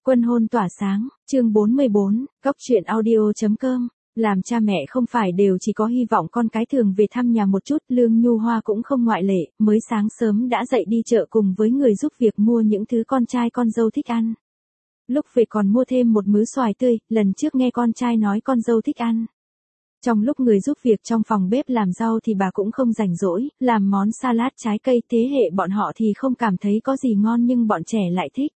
Quân hôn tỏa sáng, chương 44, góc truyện audio.com. Làm cha mẹ không phải đều chỉ có hy vọng con cái thường về thăm nhà một chút, Lương Nhu Hoa cũng không ngoại lệ, mới sáng sớm đã dậy đi chợ cùng với người giúp việc mua những thứ con trai con dâu thích ăn. Lúc về còn mua thêm một mớ xoài tươi, lần trước nghe con trai nói con dâu thích ăn. Trong lúc người giúp việc trong phòng bếp làm rau thì bà cũng không rảnh rỗi, làm món salad trái cây, thế hệ bọn họ thì không cảm thấy có gì ngon nhưng bọn trẻ lại thích.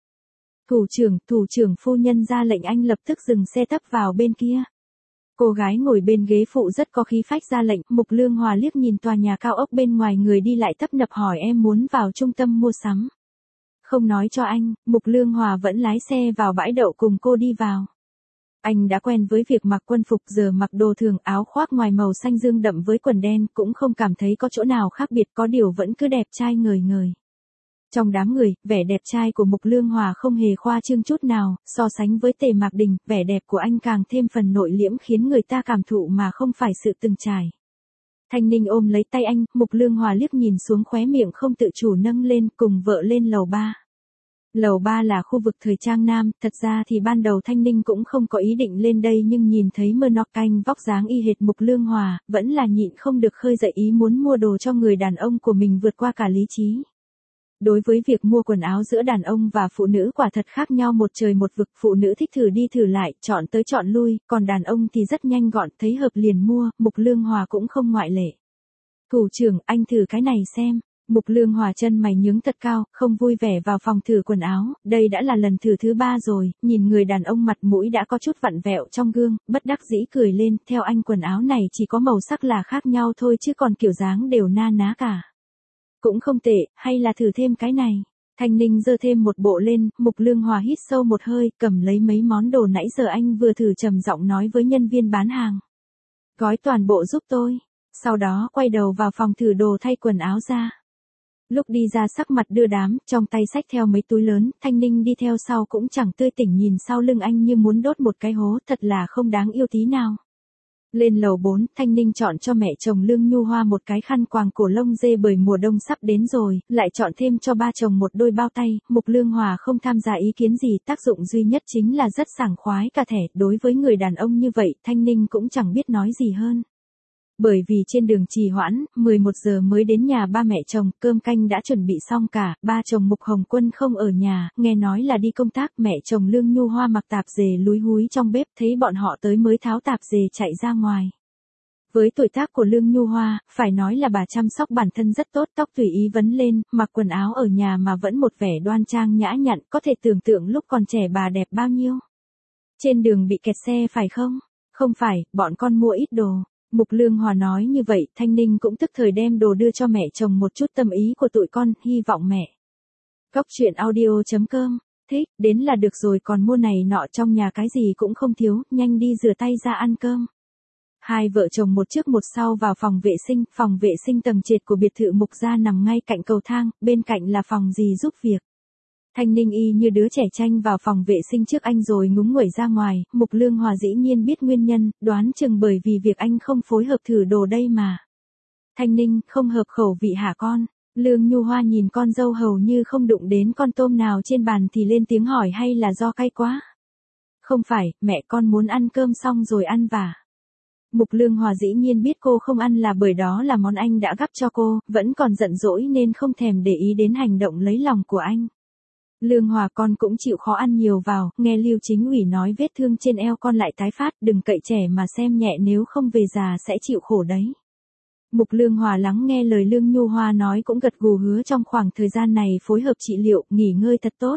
Thủ trưởng phu nhân ra lệnh anh lập tức dừng xe tấp vào bên kia. Cô gái ngồi bên ghế phụ rất có khí phách ra lệnh, Mục Lương Hòa liếc nhìn tòa nhà cao ốc bên ngoài người đi lại tấp nập hỏi em muốn vào trung tâm mua sắm. Không nói cho anh, Mục Lương Hòa vẫn lái xe vào bãi đậu cùng cô đi vào. Anh đã quen với việc mặc quân phục, giờ mặc đồ thường, áo khoác ngoài màu xanh dương đậm với quần đen, cũng không cảm thấy có chỗ nào khác biệt, có điều vẫn cứ đẹp trai ngời ngời. Trong đám người, vẻ đẹp trai của Mục Lương Hòa không hề khoa trương chút nào, so sánh với Tề Mạc Đình, vẻ đẹp của anh càng thêm phần nội liễm khiến người ta cảm thụ mà không phải sự từng trải. Thanh Ninh ôm lấy tay anh, Mục Lương Hòa liếc nhìn xuống khóe miệng không tự chủ nâng lên, cùng vợ lên lầu 3. Lầu 3 là khu vực thời trang nam, thật ra thì ban đầu Thanh Ninh cũng không có ý định lên đây nhưng nhìn thấy Murnock Canh vóc dáng y hệt Mục Lương Hòa, vẫn là nhịn không được khơi dậy ý muốn mua đồ cho người đàn ông của mình vượt qua cả lý trí. Đối với việc mua quần áo giữa đàn ông và phụ nữ quả thật khác nhau một trời một vực, phụ nữ thích thử đi thử lại, chọn tới chọn lui, còn đàn ông thì rất nhanh gọn, thấy hợp liền mua, Mục Lương Hòa cũng không ngoại lệ. Thủ trưởng, anh thử cái này xem. Mục Lương Hòa chân mày nhướng thật cao, không vui vẻ vào phòng thử quần áo, đây đã là lần thử thứ 3 rồi, nhìn người đàn ông mặt mũi đã có chút vặn vẹo trong gương, bất đắc dĩ cười lên, theo anh quần áo này chỉ có màu sắc là khác nhau thôi chứ còn kiểu dáng đều na ná cả. Cũng không tệ, hay là thử thêm cái này. Thanh Ninh giơ thêm một bộ lên, Mục Lương Hòa hít sâu một hơi, cầm lấy mấy món đồ nãy giờ anh vừa thử trầm giọng nói với nhân viên bán hàng. Gói toàn bộ giúp tôi. Sau đó quay đầu vào phòng thử đồ thay quần áo ra. Lúc đi ra sắc mặt đưa đám, trong tay xách theo mấy túi lớn, Thanh Ninh đi theo sau cũng chẳng tươi tỉnh nhìn sau lưng anh như muốn đốt một cái hố, thật là không đáng yêu tí nào. Lên lầu 4, Thanh Ninh chọn cho mẹ chồng Lương Nhu Hoa một cái khăn quàng cổ lông dê bởi mùa đông sắp đến rồi, lại chọn thêm cho ba chồng một đôi bao tay, Mục Lương Hòa không tham gia ý kiến gì, tác dụng duy nhất chính là rất sảng khoái cả thẻ, đối với người đàn ông như vậy, Thanh Ninh cũng chẳng biết nói gì hơn. Bởi vì trên đường trì hoãn, 11 giờ mới đến nhà ba mẹ chồng, cơm canh đã chuẩn bị xong cả, ba chồng Mục Hồng Quân không ở nhà, nghe nói là đi công tác, mẹ chồng Lương Nhu Hoa mặc tạp dề lúi húi trong bếp, thấy bọn họ tới mới tháo tạp dề chạy ra ngoài. Với tuổi tác của Lương Nhu Hoa, phải nói là bà chăm sóc bản thân rất tốt, tóc tùy ý vấn lên, mặc quần áo ở nhà mà vẫn một vẻ đoan trang nhã nhặn, có thể tưởng tượng lúc còn trẻ bà đẹp bao nhiêu. Trên đường bị kẹt xe phải không? Không phải, bọn con mua ít đồ. Mục Lương Hòa nói như vậy, Thanh Ninh cũng tức thời đem đồ đưa cho mẹ chồng một chút tâm ý của tụi con, hy vọng mẹ. Góc truyện audio.com, thích, đến là được rồi còn mua này nọ trong nhà cái gì cũng không thiếu, nhanh đi rửa tay ra ăn cơm. Hai vợ chồng một trước một sau vào phòng vệ sinh tầng trệt của biệt thự Mục gia nằm ngay cạnh cầu thang, bên cạnh là phòng dì giúp việc. Thanh Ninh y như đứa trẻ tranh vào phòng vệ sinh trước anh rồi ngúng nguẩy ra ngoài, Mục Lương Hòa dĩ nhiên biết nguyên nhân, đoán chừng bởi vì việc anh không phối hợp thử đồ đây mà. Thanh Ninh, không hợp khẩu vị hả con? Lương Nhu Hoa nhìn con dâu hầu như không đụng đến con tôm nào trên bàn thì lên tiếng hỏi hay là do cay quá? Không phải, mẹ con muốn ăn cơm xong rồi ăn vả. Mục Lương Hòa dĩ nhiên biết cô không ăn là bởi đó là món anh đã gắp cho cô, vẫn còn giận dỗi nên không thèm để ý đến hành động lấy lòng của anh. Lương Hòa con cũng chịu khó ăn nhiều vào, nghe Lưu Chính ủy nói vết thương trên eo con lại tái phát, đừng cậy trẻ mà xem nhẹ nếu không về già sẽ chịu khổ đấy. Mục Lương Hòa lắng nghe lời Lương Nhu Hoa nói cũng gật gù hứa trong khoảng thời gian này phối hợp trị liệu, nghỉ ngơi thật tốt.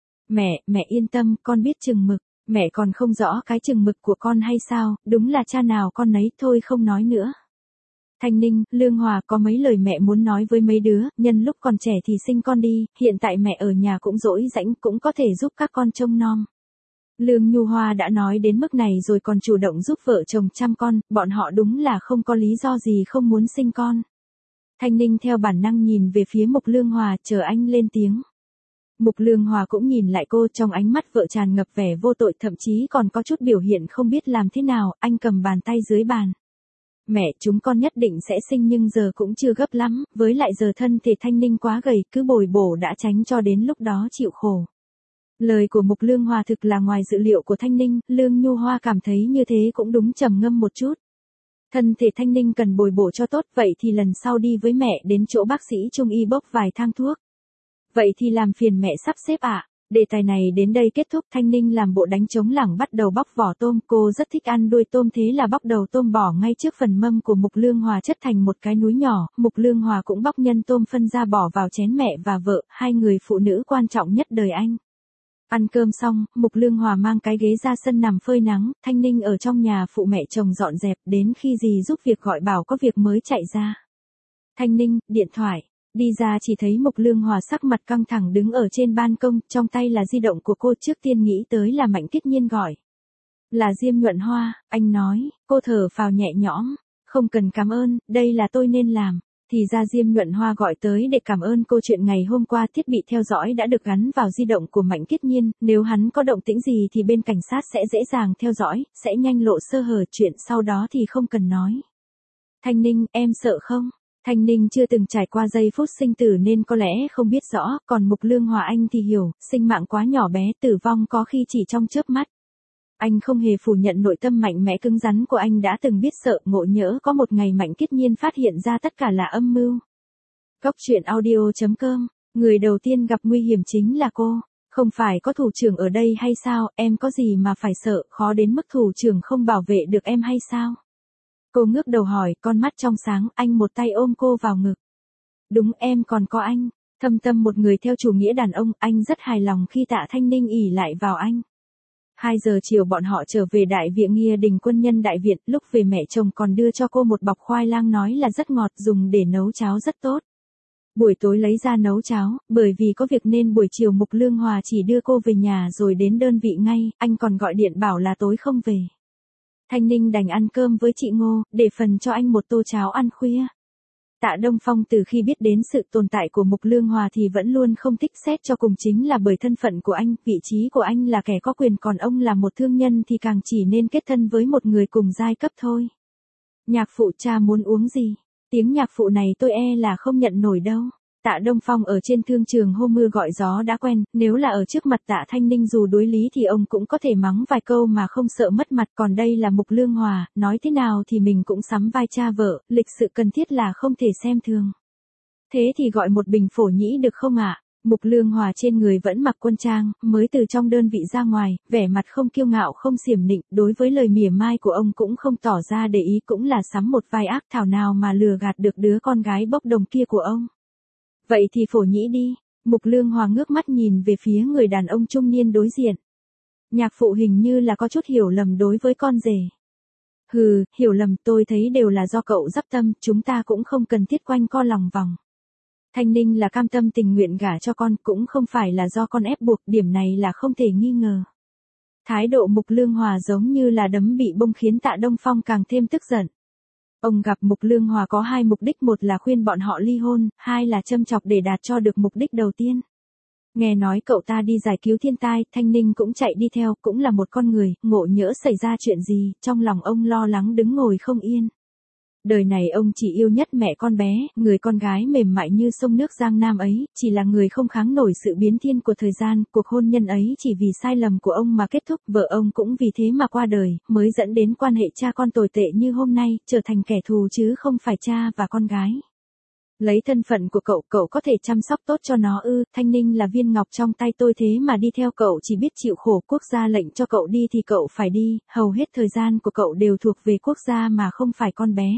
Mẹ yên tâm, con biết chừng mực, mẹ còn không rõ cái chừng mực của con hay sao, đúng là cha nào con nấy thôi không nói nữa. Thanh Ninh, Lương Hòa có mấy lời mẹ muốn nói với mấy đứa, nhân lúc còn trẻ thì sinh con đi, hiện tại mẹ ở nhà cũng rỗi rãnh cũng có thể giúp các con trông nom. Lương Nhu Hoa đã nói đến mức này rồi còn chủ động giúp vợ chồng chăm con, bọn họ đúng là không có lý do gì không muốn sinh con. Thanh Ninh theo bản năng nhìn về phía Mục Lương Hòa chờ anh lên tiếng. Mục Lương Hòa cũng nhìn lại cô trong ánh mắt vợ tràn ngập vẻ vô tội thậm chí còn có chút biểu hiện không biết làm thế nào, anh cầm bàn tay dưới bàn. Mẹ chúng con nhất định sẽ sinh nhưng giờ cũng chưa gấp lắm, với lại giờ thân thể Thanh Ninh quá gầy cứ bồi bổ đã tránh cho đến lúc đó chịu khổ. Lời của Mục Lương Hòa thực là ngoài dự liệu của Thanh Ninh, Lương Nhu Hoa cảm thấy như thế cũng đúng, trầm ngâm một chút. Thân thể Thanh Ninh cần bồi bổ cho tốt, vậy thì lần sau đi với mẹ đến chỗ bác sĩ trung y bốc vài thang thuốc. Vậy thì làm phiền mẹ sắp xếp ạ. Đề tài này đến đây kết thúc. Thanh Ninh làm bộ đánh trống lảng bắt đầu bóc vỏ tôm, cô rất thích ăn đuôi tôm thế là bóc đầu tôm bỏ ngay trước phần mâm của Mục Lương Hòa chất thành một cái núi nhỏ, Mục Lương Hòa cũng bóc nhân tôm phân ra bỏ vào chén mẹ và vợ, hai người phụ nữ quan trọng nhất đời anh. Ăn cơm xong, Mục Lương Hòa mang cái ghế ra sân nằm phơi nắng, Thanh Ninh ở trong nhà phụ mẹ chồng dọn dẹp, đến khi dì giúp việc gọi bảo có việc mới chạy ra. Thanh Ninh, điện thoại. Đi ra chỉ thấy Mục Lương Hòa sắc mặt căng thẳng đứng ở trên ban công, trong tay là di động của cô, trước tiên nghĩ tới là Mạnh Tiết Nhiên gọi. Là Diêm Nhuận Hoa, anh nói, cô thở phào nhẹ nhõm, không cần cảm ơn, đây là tôi nên làm. Thì ra Diêm Nhuận Hoa gọi tới để cảm ơn cô, chuyện ngày hôm qua thiết bị theo dõi đã được gắn vào di động của Mạnh Tiết Nhiên, nếu hắn có động tĩnh gì thì bên cảnh sát sẽ dễ dàng theo dõi, sẽ nhanh lộ sơ hở, chuyện sau đó thì không cần nói. Thanh Ninh, em sợ không? Thanh Ninh chưa từng trải qua giây phút sinh tử nên có lẽ không biết rõ, còn Mục Lương Hòa anh thì hiểu, sinh mạng quá nhỏ bé, tử vong có khi chỉ trong chớp mắt. Anh không hề phủ nhận nội tâm mạnh mẽ cứng rắn của anh đã từng biết sợ, ngộ nhỡ có một ngày Mạnh Kiết Nhiên phát hiện ra tất cả là âm mưu. Góc truyện audio.com, người đầu tiên gặp nguy hiểm chính là cô, không phải có thủ trưởng ở đây hay sao, em có gì mà phải sợ, khó đến mức thủ trưởng không bảo vệ được em hay sao? Cô ngước đầu hỏi, con mắt trong sáng, anh một tay ôm cô vào ngực. Đúng, em còn có anh. Thâm tâm một người theo chủ nghĩa đàn ông, anh rất hài lòng khi Tạ Thanh Ninh ỷ lại vào anh. 2 giờ chiều bọn họ trở về Đại Viện Nghia Đình Quân Nhân Đại Viện, lúc về mẹ chồng còn đưa cho cô một bọc khoai lang nói là rất ngọt, dùng để nấu cháo rất tốt. Buổi tối lấy ra nấu cháo, bởi vì có việc nên buổi chiều Mục Lương Hòa chỉ đưa cô về nhà rồi đến đơn vị ngay, anh còn gọi điện bảo là tối không về. Thanh Ninh đành ăn cơm với chị Ngô, để phần cho anh một tô cháo ăn khuya. Tạ Đông Phong từ khi biết đến sự tồn tại của Mục Lương Hòa thì vẫn luôn không thích, xét cho cùng chính là bởi thân phận của anh, vị trí của anh là kẻ có quyền còn ông là một thương nhân thì càng chỉ nên kết thân với một người cùng giai cấp thôi. Nhạc phụ, cha muốn uống gì? Tiếng nhạc phụ này tôi là không nhận nổi đâu. Tạ Đông Phong ở trên thương trường hô mưa gọi gió đã quen, nếu là ở trước mặt Tạ Thanh Ninh dù đối lý thì ông cũng có thể mắng vài câu mà không sợ mất mặt, còn đây là Mục Lương Hòa, nói thế nào thì mình cũng sắm vai cha vợ, lịch sự cần thiết là không thể xem thường. Thế thì gọi một bình phổ nhĩ được không ạ? Mục Lương Hòa trên người vẫn mặc quân trang, mới từ trong đơn vị ra ngoài, vẻ mặt không kiêu ngạo không xiểm nịnh, đối với lời mỉa mai của ông cũng không tỏ ra để ý, cũng là sắm một vai ác thảo nào mà lừa gạt được đứa con gái bốc đồng kia của ông. Vậy thì phổ nhĩ đi. Mục Lương Hòa ngước mắt nhìn về phía người đàn ông trung niên đối diện. Nhạc phụ hình như là có chút hiểu lầm đối với con rể. Hừ, hiểu lầm, tôi thấy đều là do cậu dắp tâm, chúng ta cũng không cần thiết quanh co lòng vòng. Thanh Ninh là cam tâm tình nguyện gả cho con, cũng không phải là do con ép buộc, điểm này là không thể nghi ngờ. Thái độ Mục Lương Hòa giống như là đấm bị bông khiến Tạ Đông Phong càng thêm tức giận. Ông gặp Mục Lương Hòa có 2 mục đích, một là khuyên bọn họ ly hôn, 2 là châm chọc để đạt cho được mục đích đầu tiên. Nghe nói cậu ta đi giải cứu thiên tai, Thanh Ninh cũng chạy đi theo, cũng là một con người, ngộ nhỡ xảy ra chuyện gì, trong lòng ông lo lắng đứng ngồi không yên. Đời này ông chỉ yêu nhất mẹ con bé, người con gái mềm mại như sông nước Giang Nam ấy, chỉ là người không kháng nổi sự biến thiên của thời gian, cuộc hôn nhân ấy chỉ vì sai lầm của ông mà kết thúc, vợ ông cũng vì thế mà qua đời, mới dẫn đến quan hệ cha con tồi tệ như hôm nay, trở thành kẻ thù chứ không phải cha và con gái. Lấy thân phận của cậu có thể chăm sóc tốt cho nó ư? Thanh Ninh là viên ngọc trong tay tôi, thế mà đi theo cậu chỉ biết chịu khổ, quốc gia lệnh cho cậu đi thì cậu phải đi, hầu hết thời gian của cậu đều thuộc về quốc gia mà không phải con bé.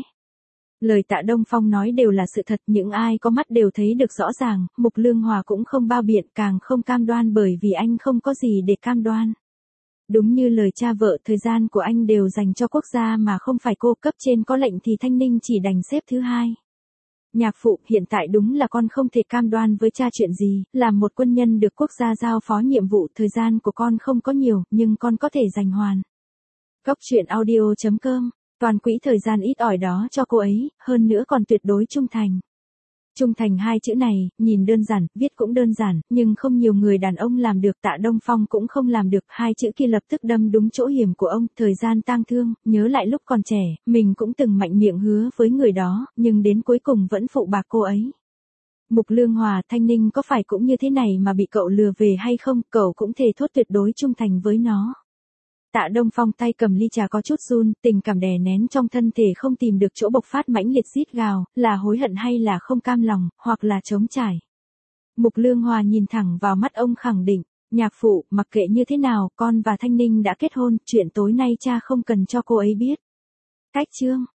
Lời Tạ Đông Phong nói đều là sự thật, những ai có mắt đều thấy được rõ ràng, Mục Lương Hòa cũng không bao biện, càng không cam đoan bởi vì anh không có gì để cam đoan. Đúng như lời cha vợ, thời gian của anh đều dành cho quốc gia mà không phải cô, cấp trên có lệnh thì Thanh Ninh chỉ đành xếp thứ 2. Nhạc phụ, hiện tại đúng là con không thể cam đoan với cha chuyện gì, làm một quân nhân được quốc gia giao phó nhiệm vụ, thời gian của con không có nhiều, nhưng con có thể dành hoàn. Góc truyện audio.com, toàn quỹ thời gian ít ỏi đó cho cô ấy, hơn nữa còn tuyệt đối trung thành. Trung thành 2 chữ này, nhìn đơn giản, viết cũng đơn giản, nhưng không nhiều người đàn ông làm được, Tạ Đông Phong cũng không làm được, 2 chữ kia lập tức đâm đúng chỗ hiểm của ông, thời gian tang thương, nhớ lại lúc còn trẻ, mình cũng từng mạnh miệng hứa với người đó, nhưng đến cuối cùng vẫn phụ bạc cô ấy. Mục Lương Hòa, Thanh Ninh có phải cũng như thế này mà bị cậu lừa về hay không, cậu cũng thề thốt tuyệt đối trung thành với nó. Tạ Đông Phong tay cầm ly trà có chút run, tình cảm đè nén trong thân thể không tìm được chỗ bộc phát mãnh liệt rít gào, là hối hận hay là không cam lòng, hoặc là trống trải. Mục Lương Hòa nhìn thẳng vào mắt ông khẳng định, nhạc phụ, mặc kệ như thế nào, con và Thanh Ninh đã kết hôn, chuyện tối nay cha không cần cho cô ấy biết. Cách chương.